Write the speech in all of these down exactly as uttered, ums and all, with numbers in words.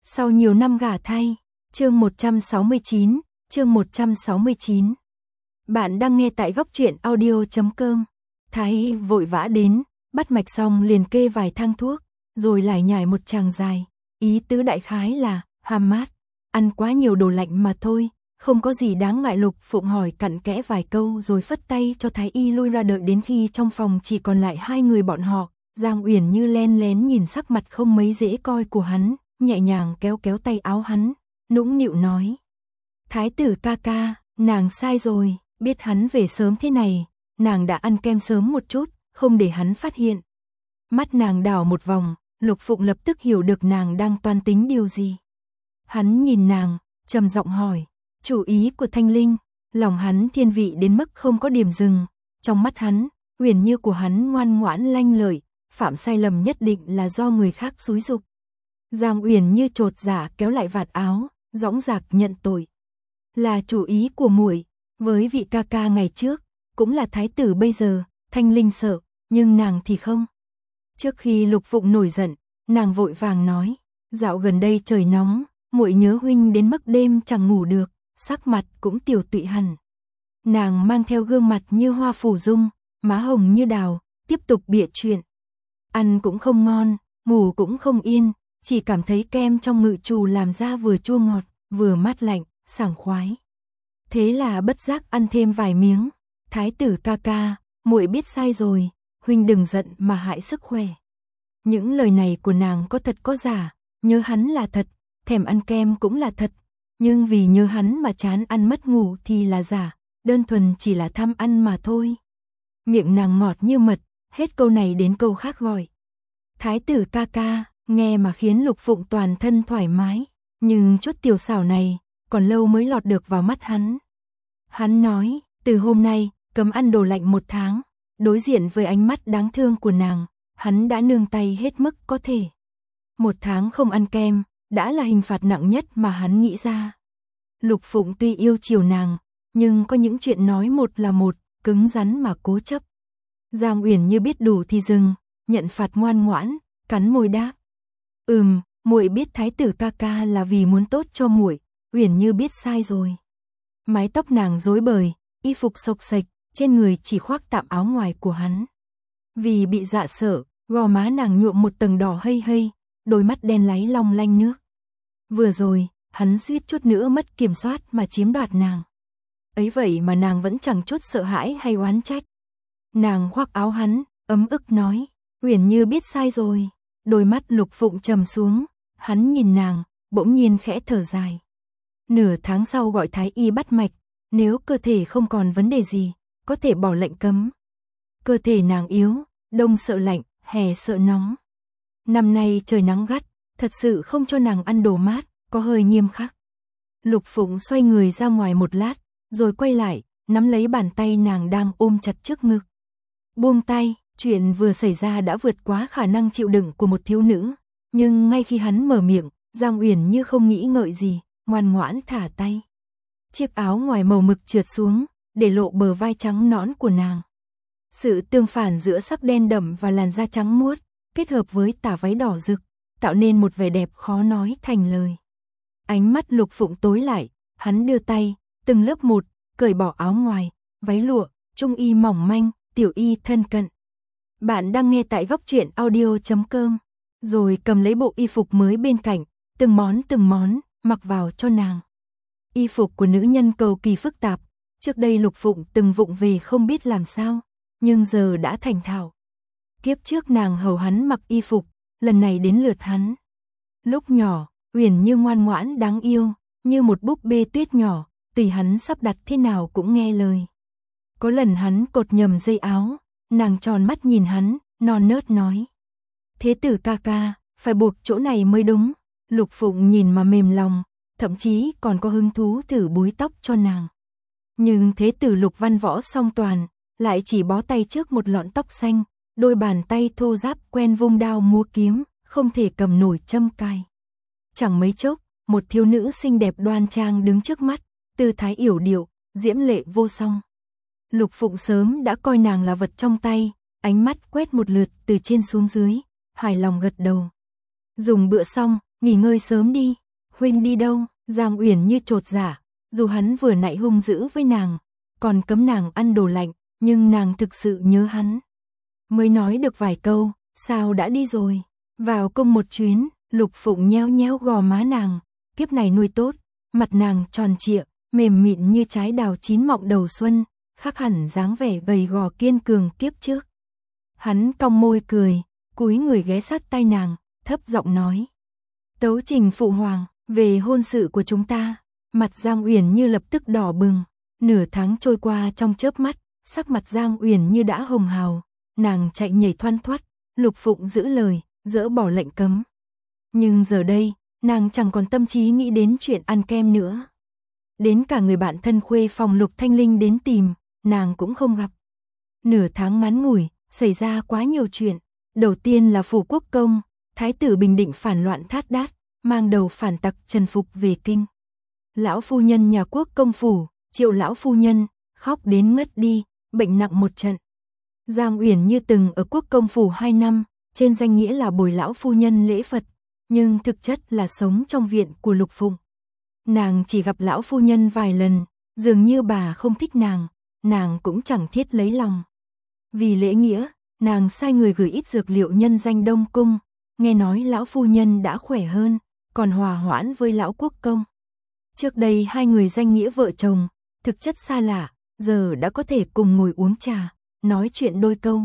Sau nhiều năm gả thay, chương một trăm sáu mươi chín, chương một trăm sáu mươi chín. Bạn đang nghe tại góc truyện audio chấm com. Thái vội vã đến, bắt mạch xong liền kê vài thang thuốc, rồi lải nhải một tràng dài, ý tứ đại khái là, hàm mát, ăn quá nhiều đồ lạnh mà thôi, không có gì đáng ngại. Lục Phụng hỏi cặn kẽ vài câu rồi phất tay cho Thái y lui ra, đợi đến khi trong phòng chỉ còn lại hai người bọn họ, Giang Uyển Như len lén nhìn sắc mặt không mấy dễ coi của hắn, nhẹ nhàng kéo kéo tay áo hắn, nũng nịu nói: "Thái tử ca ca, nàng sai rồi, biết hắn về sớm thế này, nàng đã ăn kem sớm một chút, không để hắn phát hiện." Mắt nàng đảo một vòng, Lục Phụng lập tức hiểu được nàng đang toan tính điều gì. Hắn nhìn nàng, trầm giọng hỏi: "Chủ ý của Thanh Linh?" Lòng hắn thiên vị đến mức không có điểm dừng, trong mắt hắn, Uyển Như của hắn ngoan ngoãn lanh lợi, phạm sai lầm nhất định là do người khác xúi giục. Giang Uyển Như chột dạ kéo lại vạt áo, dõng dạc nhận tội: "Là chủ ý của muội, với vị ca ca ngày trước, cũng là thái tử bây giờ, Thanh Linh sợ, nhưng nàng thì không." Trước khi Lục Phụng nổi giận, nàng vội vàng nói: "Dạo gần đây trời nóng, muội nhớ huynh đến mức đêm chẳng ngủ được, sắc mặt cũng tiều tụy hẳn." Nàng mang theo gương mặt như hoa phủ dung, má hồng như đào, tiếp tục bịa chuyện: "Ăn cũng không ngon, ngủ cũng không yên, chỉ cảm thấy kem trong ngự trù làm ra vừa chua ngọt, vừa mát lạnh, sảng khoái. Thế là bất giác ăn thêm vài miếng. Thái tử ca ca, muội biết sai rồi, huynh đừng giận mà hại sức khỏe." Những lời này của nàng có thật có giả, nhớ hắn là thật, thèm ăn kem cũng là thật, nhưng vì nhớ hắn mà chán ăn mất ngủ thì là giả, đơn thuần chỉ là tham ăn mà thôi. Miệng nàng ngọt như mật, hết câu này đến câu khác gọi: "Thái tử ca ca", nghe mà khiến Lục Phụng toàn thân thoải mái, nhưng chút tiểu xảo này, còn lâu mới lọt được vào mắt hắn. Hắn nói: "Từ hôm nay, cấm ăn đồ lạnh một tháng." Đối diện với ánh mắt đáng thương của nàng, hắn đã nương tay hết mức có thể. Một tháng không ăn kem, đã là hình phạt nặng nhất mà hắn nghĩ ra. Lục Phụng tuy yêu chiều nàng, nhưng có những chuyện nói một là một, cứng rắn mà cố chấp. Giang Uyển Như biết đủ thì dừng, nhận phạt ngoan ngoãn, cắn môi đáp: "Ừm, muội biết thái tử ca ca là vì muốn tốt cho muội, Uyển Như biết sai rồi." Mái tóc nàng rối bời, y phục xộc xệch, trên người chỉ khoác tạm áo ngoài của hắn. Vì bị dọa sợ, gò má nàng nhuộm một tầng đỏ hây hây, đôi mắt đen láy long lanh nước. Vừa rồi, hắn suýt chút nữa mất kiểm soát mà chiếm đoạt nàng. Ấy vậy mà nàng vẫn chẳng chút sợ hãi hay oán trách. Nàng khoác áo hắn, ấm ức nói: "Uyển Như biết sai rồi." Đôi mắt Lục Phụng trầm xuống, hắn nhìn nàng, bỗng nhiên khẽ thở dài. Nửa tháng sau gọi thái y bắt mạch, nếu cơ thể không còn vấn đề gì, có thể bỏ lệnh cấm. Cơ thể nàng yếu, đông sợ lạnh, hè sợ nóng. Năm nay trời nắng gắt, thật sự không cho nàng ăn đồ mát, có hơi nghiêm khắc. Lục Phụng xoay người ra ngoài một lát, rồi quay lại, nắm lấy bàn tay nàng đang ôm chặt trước ngực. Buông tay, chuyện vừa xảy ra đã vượt quá khả năng chịu đựng của một thiếu nữ, nhưng ngay khi hắn mở miệng, Giang Uyển Như không nghĩ ngợi gì, ngoan ngoãn thả tay. Chiếc áo ngoài màu mực trượt xuống, để lộ bờ vai trắng nõn của nàng. Sự tương phản giữa sắc đen đậm và làn da trắng muốt, kết hợp với tà váy đỏ rực, tạo nên một vẻ đẹp khó nói thành lời. Ánh mắt Lục Phụng tối lại, hắn đưa tay, từng lớp một, cởi bỏ áo ngoài, váy lụa, trung y mỏng manh, tiểu y thân cận. Bạn đang nghe tại góc truyện audio chấm com, rồi cầm lấy bộ y phục mới bên cạnh, từng món từng món, mặc vào cho nàng. Y phục của nữ nhân cầu kỳ phức tạp, trước đây Lục Phụng từng vụng về không biết làm sao, nhưng giờ đã thành thạo. Kiếp trước nàng hầu hắn mặc y phục, lần này đến lượt hắn. Lúc nhỏ, Uyển Như ngoan ngoãn đáng yêu, như một búp bê tuyết nhỏ, tùy hắn sắp đặt thế nào cũng nghe lời. Có lần hắn cột nhầm dây áo, nàng tròn mắt nhìn hắn, non nớt nói: "Thế tử ca ca, phải buộc chỗ này mới đúng." Lục Phụng nhìn mà mềm lòng, thậm chí còn có hứng thú thử búi tóc cho nàng. Nhưng thế tử Lục văn võ song toàn, lại chỉ bó tay trước một lọn tóc xanh, đôi bàn tay thô ráp quen vung đao múa kiếm, không thể cầm nổi châm cài. Chẳng mấy chốc, một thiếu nữ xinh đẹp đoan trang đứng trước mắt, tư thái yểu điệu, diễm lệ vô song. Lục Phụng sớm đã coi nàng là vật trong tay, ánh mắt quét một lượt từ trên xuống dưới, hài lòng gật đầu. Dùng bữa xong, nghỉ ngơi sớm đi. Huynh đi đâu? Giang Uyển Như chột dạ, dù hắn vừa nãy hung dữ với nàng, còn cấm nàng ăn đồ lạnh, nhưng nàng thực sự nhớ hắn. Mới nói được vài câu, sao đã đi rồi? Vào cung một chuyến, Lục Phụng nhéo nhéo gò má nàng, kiếp này nuôi tốt, mặt nàng tròn trịa, mềm mịn như trái đào chín mọng đầu xuân, khác hẳn dáng vẻ gầy gò kiên cường kiếp trước. Hắn cong môi cười, cúi người ghé sát tai nàng, thấp giọng nói: "Tấu trình phụ hoàng, về hôn sự của chúng ta." Mặt Giang Uyển Như lập tức đỏ bừng, nửa tháng trôi qua trong chớp mắt, sắc mặt Giang Uyển Như đã hồng hào, nàng chạy nhảy thoăn thoắt, Lục Phụng giữ lời, dỡ bỏ lệnh cấm. Nhưng giờ đây, nàng chẳng còn tâm trí nghĩ đến chuyện ăn kem nữa. Đến cả người bạn thân khuê phòng Lục Thanh Linh đến tìm, nàng cũng không gặp. Nửa tháng ngắn ngủi, xảy ra quá nhiều chuyện. Đầu tiên là phủ quốc công, thái tử bình định phản loạn Thát Đát, mang đầu phản tặc Trần Phục về kinh. Lão phu nhân nhà quốc công phủ, Triệu lão phu nhân, khóc đến ngất đi, bệnh nặng một trận. Giang Uyển Như từng ở quốc công phủ hai năm, trên danh nghĩa là bồi lão phu nhân lễ Phật, nhưng thực chất là sống trong viện của Lục Phụng. Nàng chỉ gặp lão phu nhân vài lần, dường như bà không thích nàng, nàng cũng chẳng thiết lấy lòng. Vì lễ nghĩa, nàng sai người gửi ít dược liệu nhân danh Đông Cung, nghe nói lão phu nhân đã khỏe hơn, còn hòa hoãn với lão quốc công. Trước đây hai người danh nghĩa vợ chồng, thực chất xa lạ, giờ đã có thể cùng ngồi uống trà, nói chuyện đôi câu.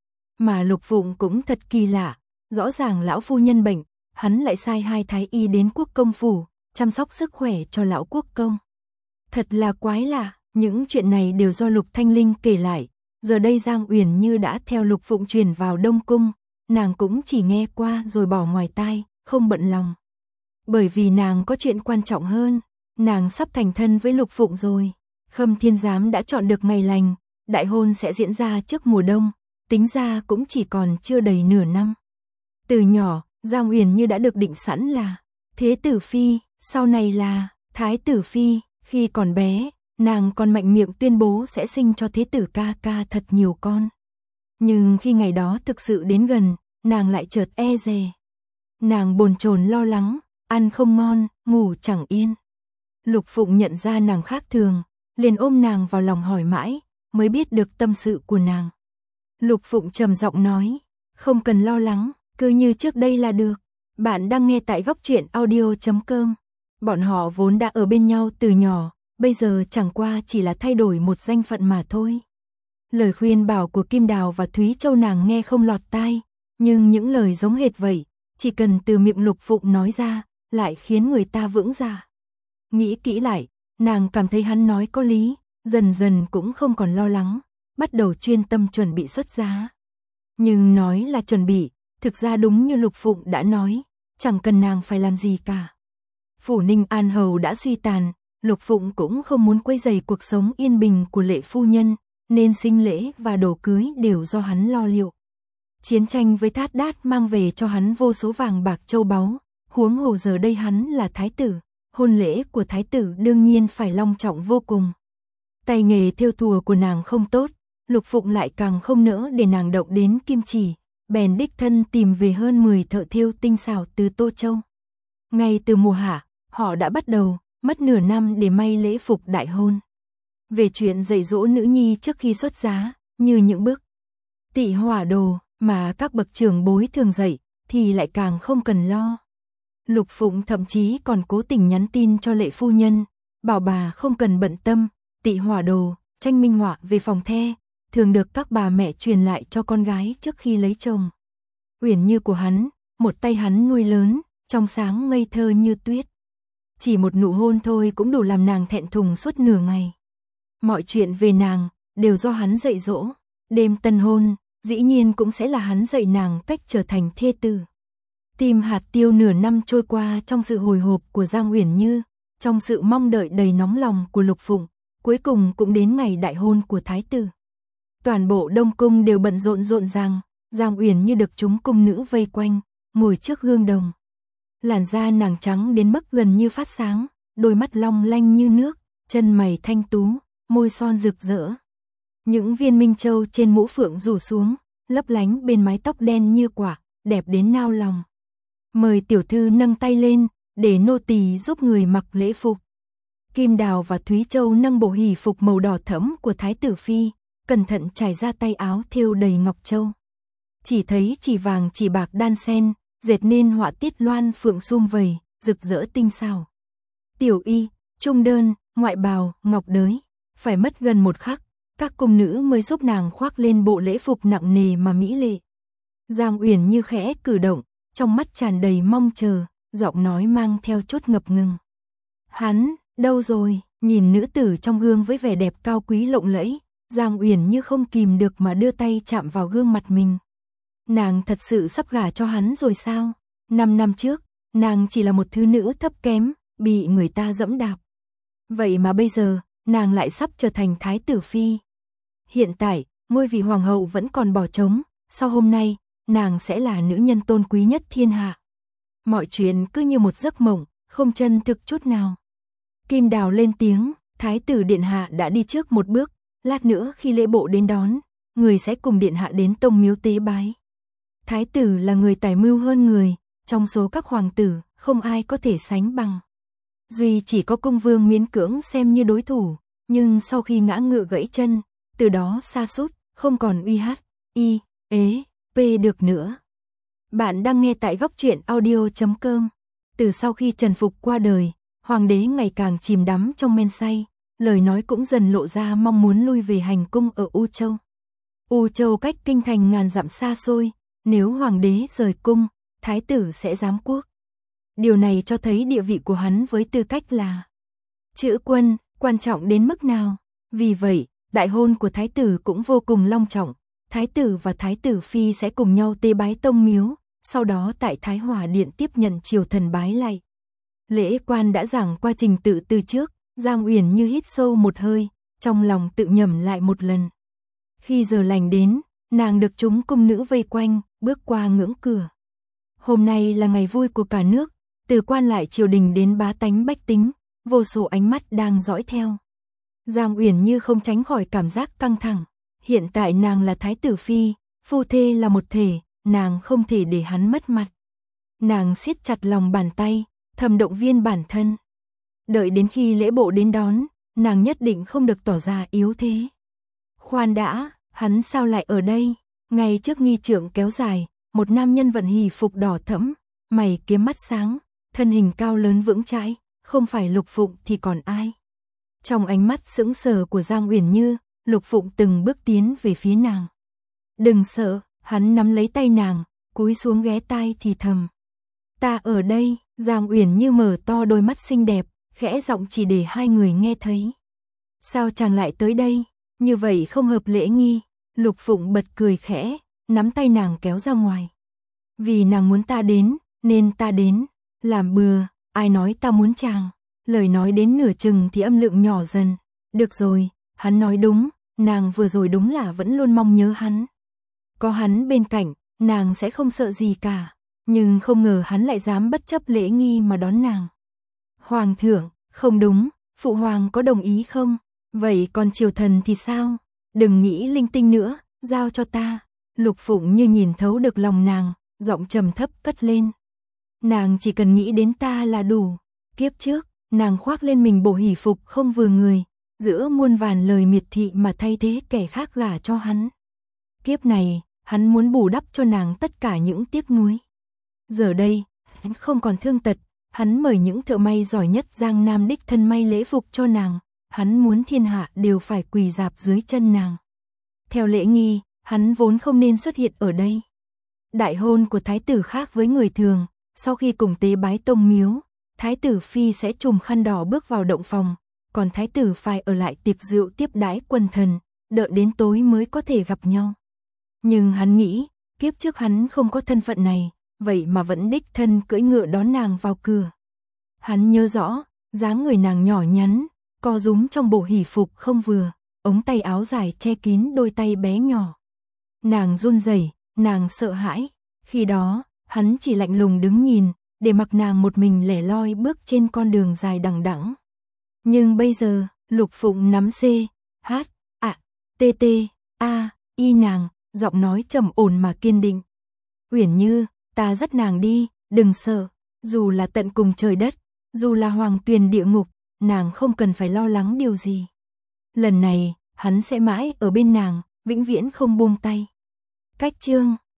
Mà Lục Phụng cũng thật kỳ lạ, rõ ràng lão phu nhân bệnh, hắn lại sai hai thái y đến quốc công phủ, chăm sóc sức khỏe cho lão quốc công. Thật là quái lạ, những chuyện này đều do Lục Thanh Linh kể lại, giờ đây Giang Uyển Như đã theo Lục Phụng truyền vào Đông Cung, nàng cũng chỉ nghe qua rồi bỏ ngoài tai, không bận lòng. Bởi vì nàng có chuyện quan trọng hơn, nàng sắp thành thân với Lục Phụng rồi. Khâm Thiên Giám đã chọn được ngày lành, đại hôn sẽ diễn ra trước mùa đông, tính ra cũng chỉ còn chưa đầy nửa năm. Từ nhỏ, Giang Uyển Như đã được định sẵn là Thế tử phi, sau này là Thái tử phi. Khi còn bé, nàng còn mạnh miệng tuyên bố sẽ sinh cho Thế tử ca ca thật nhiều con. Nhưng khi ngày đó thực sự đến gần, nàng lại chợt e dè. Nàng bồn chồn lo lắng, ăn không ngon, ngủ chẳng yên. Lục Phụng nhận ra nàng khác thường, liền ôm nàng vào lòng hỏi mãi, mới biết được tâm sự của nàng. Lục Phụng trầm giọng nói, không cần lo lắng, cứ như trước đây là được. Bạn đang nghe tại góc truyện audio chấm com. Bọn họ vốn đã ở bên nhau từ nhỏ, bây giờ chẳng qua chỉ là thay đổi một danh phận mà thôi. Lời khuyên bảo của Kim Đào và Thúy Châu nàng nghe không lọt tai, nhưng những lời giống hệt vậy, chỉ cần từ miệng Lục Phụng nói ra, lại khiến người ta vững dạ. Nghĩ kỹ lại, nàng cảm thấy hắn nói có lý, dần dần cũng không còn lo lắng, bắt đầu chuyên tâm chuẩn bị xuất giá. Nhưng nói là chuẩn bị, thực ra đúng như Lục Phụng đã nói, chẳng cần nàng phải làm gì cả. Phủ Ninh An Hầu đã suy tàn, Lục Phụng cũng không muốn quấy rầy cuộc sống yên bình của Lệ phu nhân, nên sinh lễ và đồ cưới đều do hắn lo liệu. Chiến tranh với Thát Đát mang về cho hắn vô số vàng bạc châu báu, huống hồ giờ đây hắn là thái tử, hôn lễ của thái tử đương nhiên phải long trọng vô cùng. Tay nghề thêu thùa của nàng không tốt, Lục Phụng lại càng không nỡ để nàng động đến kim chỉ, bèn đích thân tìm về hơn mười thợ thêu tinh xảo từ Tô Châu. Ngay từ mùa hạ, họ đã bắt đầu, mất nửa năm để may lễ phục đại hôn. Về chuyện dạy dỗ nữ nhi trước khi xuất giá, như những bước tị hỏa đồ mà các bậc trưởng bối thường dạy, thì lại càng không cần lo. Lục Phụng thậm chí còn cố tình nhắn tin cho Lệ phu nhân, bảo bà không cần bận tâm, tị hỏa đồ, tranh minh họa về phòng the, thường được các bà mẹ truyền lại cho con gái trước khi lấy chồng. Uyển Như của hắn, một tay hắn nuôi lớn, trong sáng ngây thơ như tuyết. Chỉ một nụ hôn thôi cũng đủ làm nàng thẹn thùng suốt nửa ngày. Mọi chuyện về nàng, đều do hắn dạy dỗ. Đêm tân hôn, dĩ nhiên cũng sẽ là hắn dạy nàng cách trở thành thê tử. Tim hạt tiêu nửa năm trôi qua trong sự hồi hộp của Giang Uyển Như, trong sự mong đợi đầy nóng lòng của Lục Phụng, cuối cùng cũng đến ngày đại hôn của thái tử. Toàn bộ Đông Cung đều bận rộn rộn ràng, Giang Uyển Như được chúng cung nữ vây quanh, ngồi trước gương đồng. Làn da nàng trắng đến mức gần như phát sáng, đôi mắt long lanh như nước, chân mày thanh tú, môi son rực rỡ. Những viên minh châu trên mũ phượng rủ xuống, lấp lánh bên mái tóc đen như quả, đẹp đến nao lòng. Mời tiểu thư nâng tay lên, để nô tỳ giúp người mặc lễ phục. Kim Đào và Thúy Châu nâng bộ hỷ phục màu đỏ thẫm của Thái tử Phi, cẩn thận trải ra tay áo thêu đầy ngọc châu. Chỉ thấy chỉ vàng chỉ bạc đan xen, dệt nên họa tiết loan phượng sum vầy, rực rỡ tinh xảo. Tiểu y, trung đơn, ngoại bào, ngọc đới, phải mất gần một khắc, các cung nữ mới giúp nàng khoác lên bộ lễ phục nặng nề mà mỹ lệ. Giang Uyển Như khẽ cử động, trong mắt tràn đầy mong chờ, giọng nói mang theo chút ngập ngừng. Hắn, đâu rồi? Nhìn nữ tử trong gương với vẻ đẹp cao quý lộng lẫy, Giang Uyển Như không kìm được mà đưa tay chạm vào gương mặt mình. Nàng thật sự sắp gả cho hắn rồi sao? Năm năm trước, nàng chỉ là một thứ nữ thấp kém, bị người ta dẫm đạp. Vậy mà bây giờ, nàng lại sắp trở thành Thái tử Phi. Hiện tại, ngôi vị hoàng hậu vẫn còn bỏ trống, sau hôm nay, nàng sẽ là nữ nhân tôn quý nhất thiên hạ. Mọi chuyện cứ như một giấc mộng, không chân thực chút nào. Kim Đào lên tiếng, Thái tử điện hạ đã đi trước một bước, lát nữa khi lễ bộ đến đón, người sẽ cùng điện hạ đến tông miếu tế bái. Thái tử là người tài mưu hơn người, trong số các hoàng tử, không ai có thể sánh bằng. Duy chỉ có cung vương miễn cưỡng xem như đối thủ, nhưng sau khi ngã ngựa gãy chân, từ đó sa sút, không còn uy hát, y, ế, p được nữa. Bạn đang nghe tại góc truyện audio chấm com. Từ sau khi Trần Phục qua đời, hoàng đế ngày càng chìm đắm trong men say, lời nói cũng dần lộ ra mong muốn lui về hành cung ở U Châu. U Châu cách kinh thành ngàn dặm xa xôi, nếu hoàng đế rời cung, thái tử sẽ giám quốc. Điều này cho thấy địa vị của hắn với tư cách là chữ quân, quan trọng đến mức nào. Vì vậy, đại hôn của thái tử cũng vô cùng long trọng. Thái tử và thái tử phi sẽ cùng nhau tế bái tông miếu, sau đó tại Thái Hòa Điện tiếp nhận triều thần bái lạy. Lễ quan đã giảng qua trình tự từ trước, Giang Uyển Như hít sâu một hơi, trong lòng tự nhẩm lại một lần. Khi giờ lành đến, nàng được chúng cung nữ vây quanh, bước qua ngưỡng cửa. Hôm nay là ngày vui của cả nước, từ quan lại triều đình đến bá tánh bách tính, vô số ánh mắt đang dõi theo. Giang Uyển Như không tránh khỏi cảm giác căng thẳng. Hiện tại nàng là thái tử phi, phu thê là một thể, nàng không thể để hắn mất mặt. Nàng siết chặt lòng bàn tay, thầm động viên bản thân. Đợi đến khi lễ bộ đến đón, nàng nhất định không được tỏ ra yếu thế. Khoan đã, hắn sao lại ở đây? Ngay trước nghi trượng kéo dài, một nam nhân vận hỷ phục đỏ thẫm, mày kiếm mắt sáng, thân hình cao lớn vững chãi, không phải Lục Phụng thì còn ai? Trong ánh mắt sững sờ của Giang Uyển Như, Lục Phụng từng bước tiến về phía nàng. Đừng sợ, hắn nắm lấy tay nàng, cúi xuống ghé tai thì thầm. Ta ở đây. Giang Uyển Như mở to đôi mắt xinh đẹp, khẽ giọng chỉ để hai người nghe thấy. Sao chàng lại tới đây? Như vậy không hợp lễ nghi. Lục Phụng bật cười khẽ, nắm tay nàng kéo ra ngoài. Vì nàng muốn ta đến, nên ta đến. Làm bừa, ai nói ta muốn chàng? Lời nói đến nửa chừng thì âm lượng nhỏ dần. Được rồi, hắn nói đúng, nàng vừa rồi đúng là vẫn luôn mong nhớ hắn. Có hắn bên cạnh, nàng sẽ không sợ gì cả. Nhưng không ngờ hắn lại dám bất chấp lễ nghi mà đón nàng. Hoàng thượng, không đúng, phụ hoàng có đồng ý không? Vậy còn triều thần thì sao? Đừng nghĩ linh tinh nữa, giao cho ta. Lục Phụng như nhìn thấu được lòng nàng, giọng trầm thấp cất lên. Nàng chỉ cần nghĩ đến ta là đủ. Kiếp trước, nàng khoác lên mình bộ hỷ phục không vừa người, giữa muôn vàn lời miệt thị mà thay thế kẻ khác gả cho hắn. Kiếp này, hắn muốn bù đắp cho nàng tất cả những tiếc nuối. Giờ đây, hắn không còn thương tật, hắn mời những thợ may giỏi nhất Giang Nam đích thân may lễ phục cho nàng, hắn muốn thiên hạ đều phải quỳ rạp dưới chân nàng. Theo lễ nghi, hắn vốn không nên xuất hiện ở đây. Đại hôn của thái tử khác với người thường, sau khi cùng tế bái tông miếu, thái tử phi sẽ trùm khăn đỏ bước vào động phòng, còn thái tử phải ở lại tiệc rượu tiếp đãi quần thần, đợi đến tối mới có thể gặp nhau. Nhưng hắn nghĩ, kiếp trước hắn không có thân phận này, vậy mà vẫn đích thân cưỡi ngựa đón nàng vào cửa. Hắn nhớ rõ, dáng người nàng nhỏ nhắn, co rúm trong bộ hỷ phục không vừa, ống tay áo dài che kín đôi tay bé nhỏ. Nàng run rẩy, nàng sợ hãi, khi đó, hắn chỉ lạnh lùng đứng nhìn, để mặc nàng một mình lẻ loi bước trên con đường dài đằng đẵng. Nhưng bây giờ, Lục Phụng nắm C, H, A, T T, A, Y nàng, giọng nói trầm ổn mà kiên định. Uyển Như, ta dắt nàng đi, đừng sợ, dù là tận cùng trời đất, dù là hoàng tuyền địa ngục, nàng không cần phải lo lắng điều gì. Lần này, hắn sẽ mãi ở bên nàng, vĩnh viễn không buông tay. Cách chương